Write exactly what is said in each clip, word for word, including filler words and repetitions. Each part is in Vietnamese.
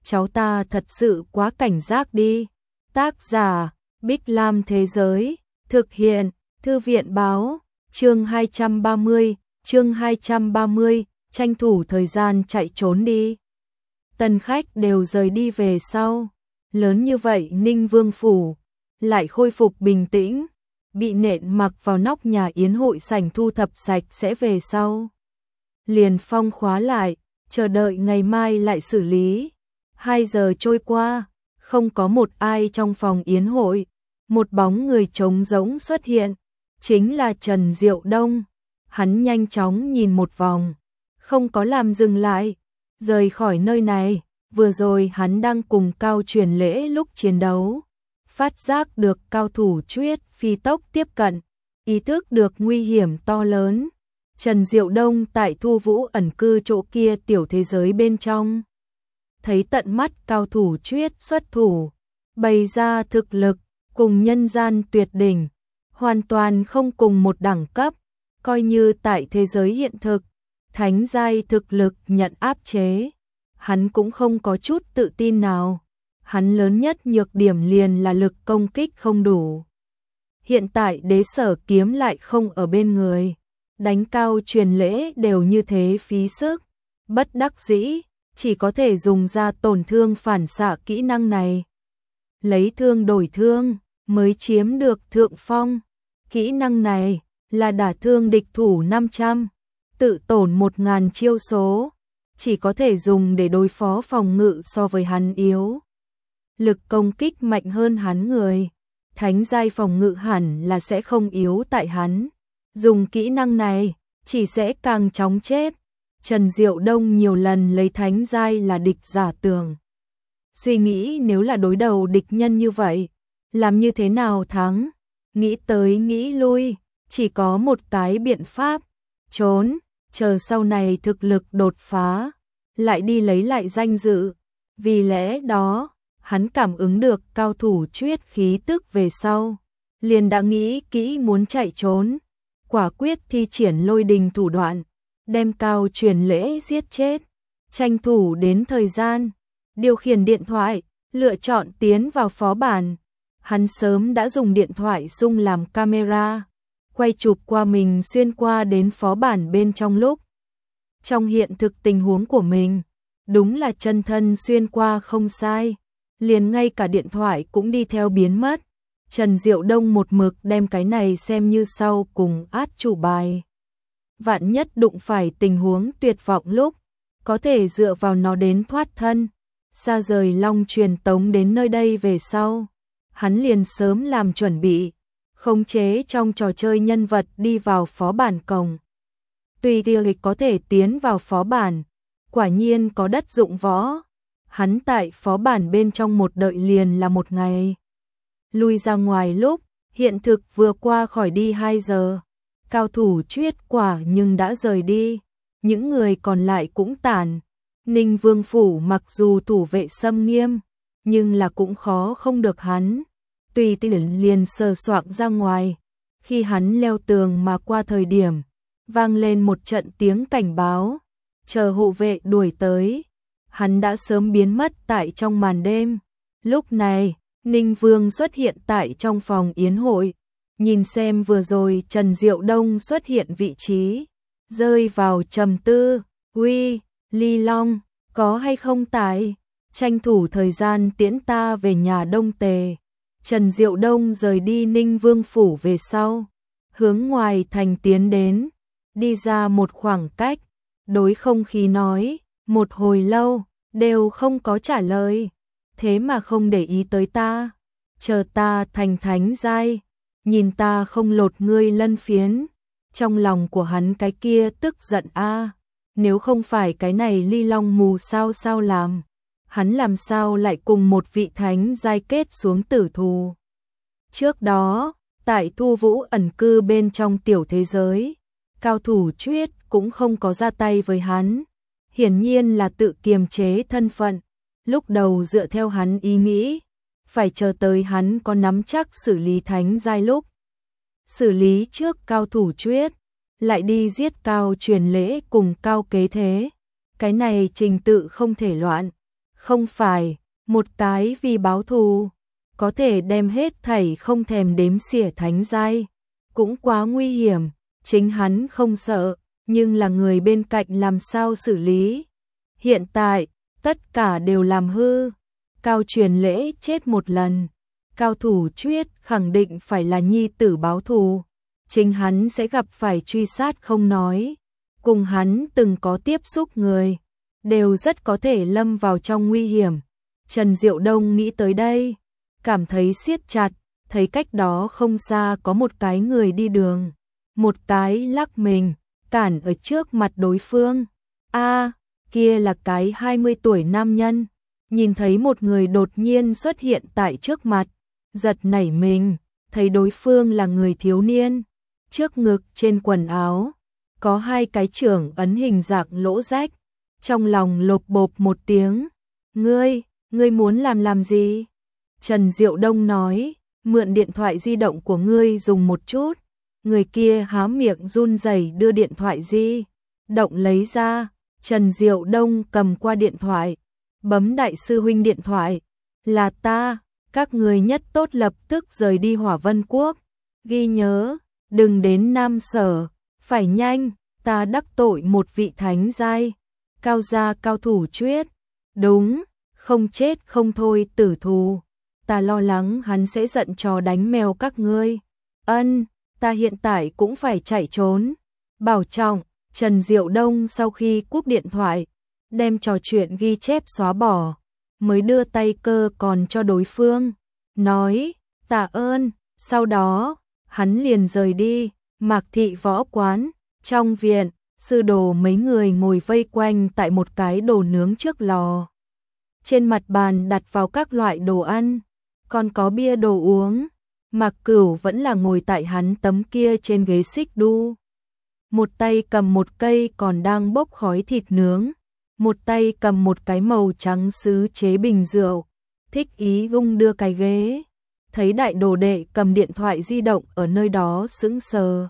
cháu ta thật sự quá cảnh giác đi. Tác giả, Bích Lam Thế Giới, thực hiện, Thư viện Báo, chương hai trăm ba mươi, chương hai trăm ba mươi, tranh thủ thời gian chạy trốn đi. Tân khách đều rời đi về sau, lớn như vậy Ninh Vương Phủ, lại khôi phục bình tĩnh, bị nện mặc vào nóc nhà yến hội sảnh thu thập sạch sẽ về sau. Liền phong khóa lại, chờ đợi ngày mai lại xử lý. Hai giờ trôi qua, không có một ai trong phòng yến hội, một bóng người trống rỗng xuất hiện, chính là Trần Diệu Đông. Hắn nhanh chóng nhìn một vòng, không có làm dừng lại, rời khỏi nơi này. Vừa rồi hắn đang cùng Cao Truyền Lễ lúc chiến đấu, phát giác được cao thủ Chuyết phi tốc tiếp cận, ý thức được nguy hiểm to lớn. Trần Diệu Đông tại Thu Vũ ẩn cư chỗ kia tiểu thế giới bên trong, thấy tận mắt cao thủ Chuyết xuất thủ, bày ra thực lực cùng nhân gian tuyệt đỉnh, hoàn toàn không cùng một đẳng cấp. Coi như tại thế giới hiện thực, thánh giai thực lực nhận áp chế, hắn cũng không có chút tự tin nào. Hắn lớn nhất nhược điểm liền là lực công kích không đủ. Hiện tại Đế Sở Kiếm lại không ở bên người, đánh Cao Truyền Lễ đều như thế phí sức, bất đắc dĩ, chỉ có thể dùng ra tổn thương phản xạ kỹ năng này. Lấy thương đổi thương, mới chiếm được thượng phong. Kỹ năng này là đả thương địch thủ năm trăm, tự tổn một nghìn chiêu số, chỉ có thể dùng để đối phó phòng ngự so với hắn yếu. Lực công kích mạnh hơn hắn người, thánh giai phòng ngự hẳn là sẽ không yếu tại hắn. Dùng kỹ năng này, chỉ sẽ càng chóng chết. Trần Diệu Đông nhiều lần lấy thánh giai là địch giả tưởng. Suy nghĩ nếu là đối đầu địch nhân như vậy, làm như thế nào thắng? Nghĩ tới nghĩ lui, chỉ có một cái biện pháp, trốn, chờ sau này thực lực đột phá, lại đi lấy lại danh dự. Vì lẽ đó, hắn cảm ứng được cao thủ Chuyết khí tức về sau, liền đã nghĩ kỹ muốn chạy trốn, quả quyết thi triển lôi đình thủ đoạn, đem Cao Truyền Lễ giết chết, tranh thủ đến thời gian, điều khiển điện thoại, lựa chọn tiến vào phó bản. Hắn sớm đã dùng điện thoại zoom làm camera, quay chụp qua mình xuyên qua đến phó bản bên trong lúc. Trong hiện thực tình huống của mình, đúng là chân thân xuyên qua không sai, liền ngay cả điện thoại cũng đi theo biến mất. Trần Diệu Đông một mực đem cái này xem như sau cùng át chủ bài. Vạn nhất đụng phải tình huống tuyệt vọng lúc, có thể dựa vào nó đến thoát thân. Xa rời Long truyền tống đến nơi đây về sau, hắn liền sớm làm chuẩn bị, khống chế trong trò chơi nhân vật đi vào phó bản cổng. Tùy tiệc có thể tiến vào phó bản, quả nhiên có đất dụng võ. Hắn tại phó bản bên trong một đợi liền là một ngày. Lui ra ngoài lúc, hiện thực vừa qua khỏi đi hai giờ. Cao thủ Chuyết quả nhưng đã rời đi, những người còn lại cũng tản. Ninh Vương Phủ mặc dù thủ vệ xâm nghiêm, nhưng là cũng khó không được hắn. Tùy tiện liền sờ soạng ra ngoài, khi hắn leo tường mà qua thời điểm, vang lên một trận tiếng cảnh báo, chờ hộ vệ đuổi tới. Hắn đã sớm biến mất tại trong màn đêm. Lúc này, Ninh Vương xuất hiện tại trong phòng yến hội, nhìn xem vừa rồi Trần Diệu Đông xuất hiện vị trí, rơi vào trầm tư. Uy, Ly Long, có hay không tại? Tranh thủ thời gian tiễn ta về nhà Đông Tề. Trần Diệu Đông rời đi Ninh Vương Phủ về sau, hướng ngoài thành tiến đến, đi ra một khoảng cách, đối không khí nói, một hồi lâu, đều không có trả lời, thế mà không để ý tới ta, chờ ta thành thánh giai, nhìn ta không lột ngươi lân phiến. Trong lòng của hắn cái kia tức giận a, nếu không phải cái này Ly Long mù sao sao làm, hắn làm sao lại cùng một vị thánh giai kết xuống tử thù. Trước đó, tại Thu Vũ ẩn cư bên trong tiểu thế giới, cao thủ Chuyết cũng không có ra tay với hắn, hiển nhiên là tự kiềm chế thân phận. Lúc đầu dựa theo hắn ý nghĩ, phải chờ tới hắn có nắm chắc xử lý thánh giai lúc, xử lý trước cao thủ Chuyết, lại đi giết Cao Truyền Lễ cùng Cao Kế Thế. Cái này trình tự không thể loạn, Không phải, một cái vì báo thù, có thể đem hết thảy không thèm đếm xỉa thánh giai, cũng quá nguy hiểm, chính hắn không sợ, nhưng là người bên cạnh làm sao xử lý. Hiện tại, tất cả đều làm hư, Cao Truyền Lễ chết một lần, Cao Thủ Chuyết khẳng định phải là nhi tử báo thù, chính hắn sẽ gặp phải truy sát không nói, cùng hắn từng có tiếp xúc người, đều rất có thể lâm vào trong nguy hiểm. Trần Diệu Đông nghĩ tới đây, cảm thấy siết chặt, thấy cách đó không xa có một cái người đi đường, một cái lắc mình, cản ở trước mặt đối phương. A, kia là cái hai mươi tuổi nam nhân, nhìn thấy một người đột nhiên xuất hiện tại trước mặt, giật nảy mình, thấy đối phương là người thiếu niên, trước ngực trên quần áo có hai cái trưởng ấn hình dạng lỗ rách, trong lòng lộp bộp một tiếng, "Ngươi, ngươi muốn làm làm gì?" Trần Diệu Đông nói, "Mượn điện thoại di động của ngươi dùng một chút." Người kia há miệng run rẩy đưa điện thoại di động lấy ra, Trần Diệu Đông cầm qua điện thoại, bấm đại sư huynh điện thoại, "Là ta, các người nhất tốt lập tức rời đi Hỏa Vân Quốc, ghi nhớ, đừng đến Nam Sở, phải nhanh, ta đắc tội một vị thánh giai, Cao gia Cao Thủ Chuyết." "Đúng, không chết không thôi tử thù, ta lo lắng hắn sẽ giận chó đánh mèo các ngươi." "Ân, ta hiện tại cũng phải chạy trốn, bảo trọng." Trần Diệu Đông sau khi cúp điện thoại, đem trò chuyện ghi chép xóa bỏ, mới đưa tay cơ còn cho đối phương, nói, "Tạ ơn." Sau đó, hắn liền rời đi. Mạc Thị Võ Quán, trong viện, sư đồ mấy người ngồi vây quanh tại một cái đồ nướng trước lò. Trên mặt bàn đặt vào các loại đồ ăn, còn có bia đồ uống. Mạc Cửu vẫn là ngồi tại hắn tấm kia trên ghế xích đu. Một tay cầm một cây còn đang bốc khói thịt nướng, một tay cầm một cái màu trắng sứ chế bình rượu, thích ý vung đưa cái ghế. Thấy đại đồ đệ cầm điện thoại di động ở nơi đó sững sờ.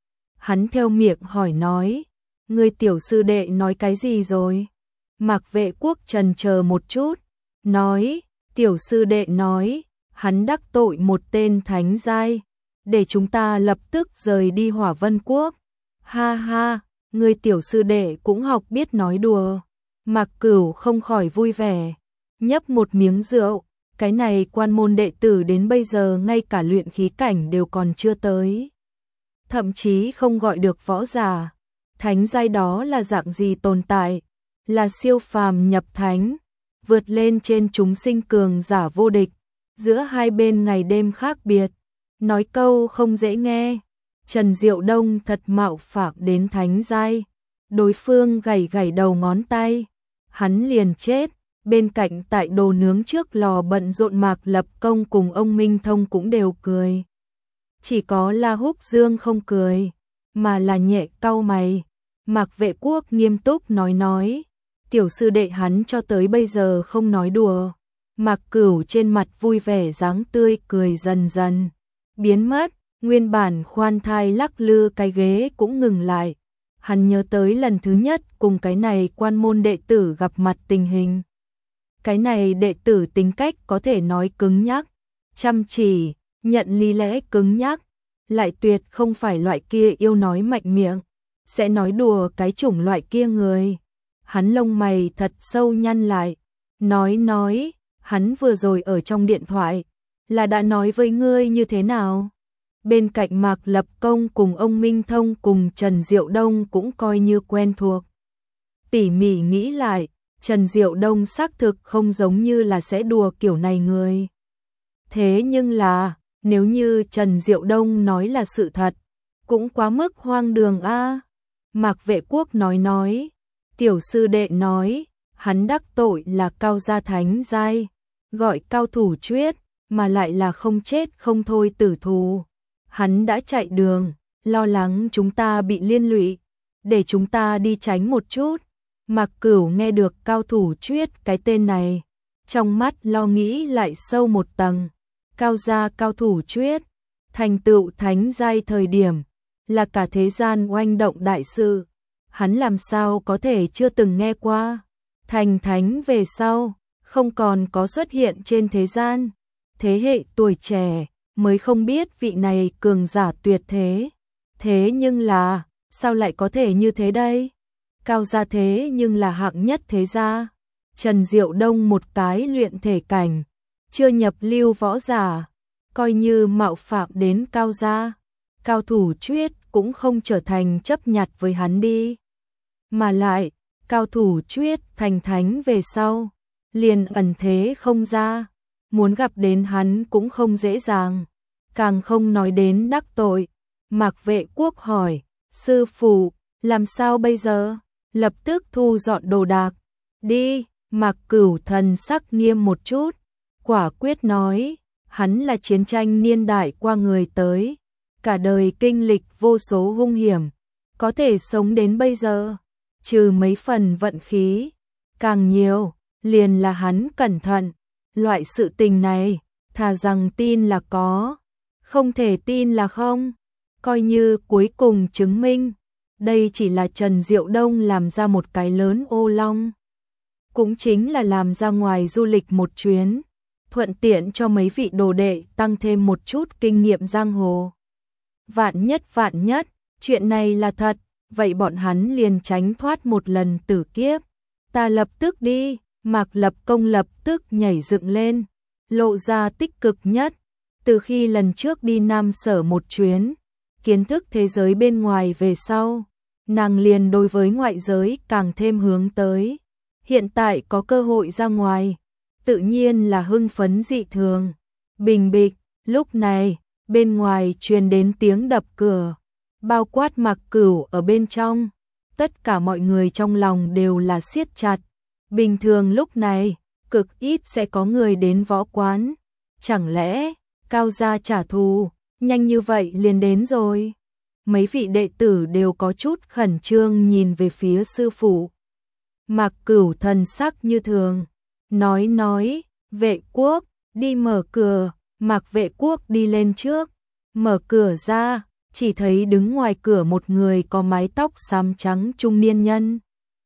Hắn theo miệng hỏi nói, "Người tiểu sư đệ nói cái gì rồi?" Mạc Vệ Quốc trần chờ một chút, nói, "Tiểu sư đệ nói, hắn đắc tội một tên thánh giai, để chúng ta lập tức rời đi Hỏa Vân Quốc." "Ha ha, người tiểu sư đệ cũng học biết nói đùa." Mạc Cửu không khỏi vui vẻ, nhấp một miếng rượu, cái này quan môn đệ tử đến bây giờ ngay cả luyện khí cảnh đều còn chưa tới. Thậm chí không gọi được võ giả. Thánh giai đó là dạng gì tồn tại? Là siêu phàm nhập thánh, vượt lên trên chúng sinh cường giả vô địch, giữa hai bên ngày đêm khác biệt. Nói câu không dễ nghe, Trần Diệu Đông thật mạo phạm đến thánh giai. Đối phương gảy gảy đầu ngón tay, hắn liền chết. Bên cạnh tại đồ nướng trước lò bận rộn Mạc Lập Công cùng ông Minh Thông cũng đều cười. Chỉ có La Húc Dương không cười, mà là nhẹ cau mày. Mạc Vệ Quốc nghiêm túc nói nói, "Tiểu sư đệ hắn cho tới bây giờ không nói đùa." Mạc Cửu trên mặt vui vẻ dáng tươi cười dần dần biến mất, nguyên bản khoan thai lắc lư cái ghế cũng ngừng lại. Hắn nhớ tới lần thứ nhất cùng cái này quan môn đệ tử gặp mặt tình hình. Cái này đệ tử tính cách có thể nói cứng nhắc, chăm chỉ, nhận lý lẽ cứng nhắc, lại tuyệt không phải loại kia yêu nói mạnh miệng, sẽ nói đùa cái chủng loại kia người. Hắn lông mày thật sâu nhăn lại, nói nói, "Hắn vừa rồi ở trong điện thoại, là đã nói với ngươi như thế nào?" Bên cạnh Mạc Lập Công cùng ông Minh Thông cùng Trần Diệu Đông cũng coi như quen thuộc. Tỉ mỉ nghĩ lại, Trần Diệu Đông xác thực không giống như là sẽ đùa kiểu này người. Thế nhưng là, nếu như Trần Diệu Đông nói là sự thật, cũng quá mức hoang đường a. Mạc Vệ Quốc nói nói, "Tiểu sư đệ nói, hắn đắc tội là Cao gia thánh giai, gọi Cao Thủ Chuyết, mà lại là không chết không thôi tử thù. Hắn đã chạy đường, lo lắng chúng ta bị liên lụy, để chúng ta đi tránh một chút." Mạc Cửu nghe được Cao Thủ Chuyết cái tên này, trong mắt lo nghĩ lại sâu một tầng. Cao gia Cao Thủ Chuyết, thành tựu thánh giai thời điểm, là cả thế gian oanh động đại sự. Hắn làm sao có thể chưa từng nghe qua. Thành thánh về sau, không còn có xuất hiện trên thế gian. Thế hệ tuổi trẻ mới không biết vị này cường giả tuyệt thế. Thế nhưng là, sao lại có thể như thế đây? Cao gia thế nhưng là hạng nhất thế gia. Trần Diệu Đông một cái luyện thể cảnh, chưa nhập lưu võ giả, coi như mạo phạm đến Cao gia. Cao Thủ Chuyết cũng không trở thành chấp nhặt với hắn đi. Mà lại, Cao Thủ Chuyết thành thánh về sau, liền ẩn thế không ra, muốn gặp đến hắn cũng không dễ dàng, càng không nói đến đắc tội. Mạc Vệ Quốc hỏi, sư phụ, làm sao bây giờ? Lập tức thu dọn đồ đạc. Đi, Mạc Cửu thần sắc nghiêm một chút, quả quyết nói, hắn là chiến tranh niên đại qua người tới, cả đời kinh lịch vô số hung hiểm, có thể sống đến bây giờ, trừ mấy phần vận khí, càng nhiều, liền là hắn cẩn thận. Loại sự tình này, thà rằng tin là có, không thể tin là không. Coi như cuối cùng chứng minh, đây chỉ là Trần Diệu Đông làm ra một cái lớn ô long. Cũng chính là làm ra ngoài du lịch một chuyến, thuận tiện cho mấy vị đồ đệ tăng thêm một chút kinh nghiệm giang hồ. Vạn nhất vạn nhất, chuyện này là thật, vậy bọn hắn liền tránh thoát một lần tử kiếp. Ta lập tức đi, Mạc Lập Công lập tức nhảy dựng lên, lộ ra tích cực nhất. Từ khi lần trước đi Nam Sở một chuyến, kiến thức thế giới bên ngoài về sau, nàng liền đối với ngoại giới càng thêm hướng tới. Hiện tại có cơ hội ra ngoài, tự nhiên là hưng phấn dị thường. Bình bịch, lúc này, bên ngoài truyền đến tiếng đập cửa, bao quát Mạc Cửu ở bên trong. Tất cả mọi người trong lòng đều là siết chặt. Bình thường lúc này, cực ít sẽ có người đến võ quán. Chẳng lẽ, Cao gia trả thù, nhanh như vậy liền đến rồi? Mấy vị đệ tử đều có chút khẩn trương nhìn về phía sư phụ. Mạc Cửu thần sắc như thường, nói nói, Vệ Quốc, đi mở cửa. Mạc Vệ Quốc đi lên trước, mở cửa ra, chỉ thấy đứng ngoài cửa một người có mái tóc xám trắng trung niên nhân.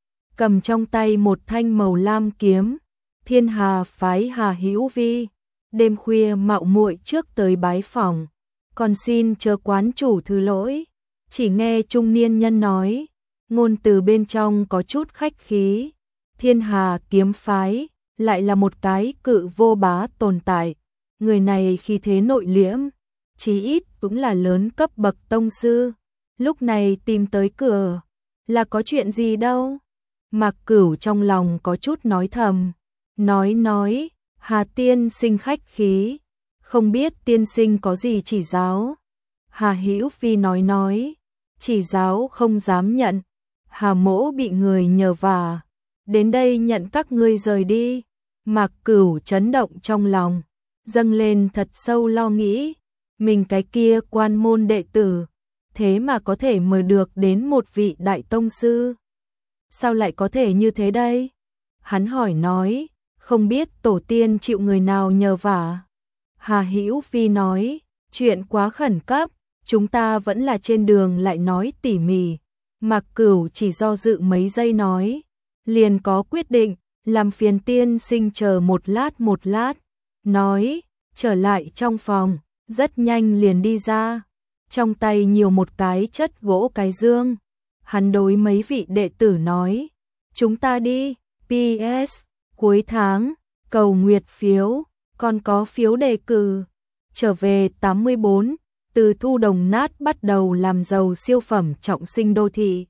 Cầm trong tay một thanh màu lam kiếm, Thiên Hà phái Hà Hữu Vi, đêm khuya mạo muội trước tới bái phỏng, còn xin chớ quán chủ thứ lỗi. Chỉ nghe trung niên nhân nói, ngôn từ bên trong có chút khách khí, Thiên Hà kiếm phái lại là một cái cự vô bá tồn tại, người này khi thế nội liễm, chí ít cũng là lớn cấp bậc tông sư, lúc này tìm tới cửa, là có chuyện gì đâu? Mạc Cửu trong lòng có chút nói thầm, nói nói, Hà tiên sinh khách khí, không biết tiên sinh có gì chỉ giáo. Hà Hữu Phi nói nói, chỉ giáo không dám nhận, Hà mỗ bị người nhờ vả, đến đây nhận các ngươi rời đi. Mạc Cửu chấn động trong lòng, dâng lên thật sâu lo nghĩ, mình cái kia quan môn đệ tử, thế mà có thể mời được đến một vị đại tông sư. Sao lại có thể như thế đây? Hắn hỏi nói, không biết tổ tiên chịu người nào nhờ vả. Hà Hữu Phi nói, chuyện quá khẩn cấp, chúng ta vẫn là trên đường lại nói tỉ mỉ. Mạc Cửu chỉ do dự mấy giây nói, liền có quyết định, làm phiền tiên sinh chờ một lát một lát. Nói, trở lại trong phòng, rất nhanh liền đi ra, trong tay nhiều một cái chất gỗ cái dương. Hắn đối mấy vị đệ tử nói, chúng ta đi, pê ét, cuối tháng, cầu nguyệt phiếu, còn có phiếu đề cử. Trở về tám mươi bốn, từ thu đồng nát bắt đầu làm giàu siêu phẩm trọng sinh đô thị.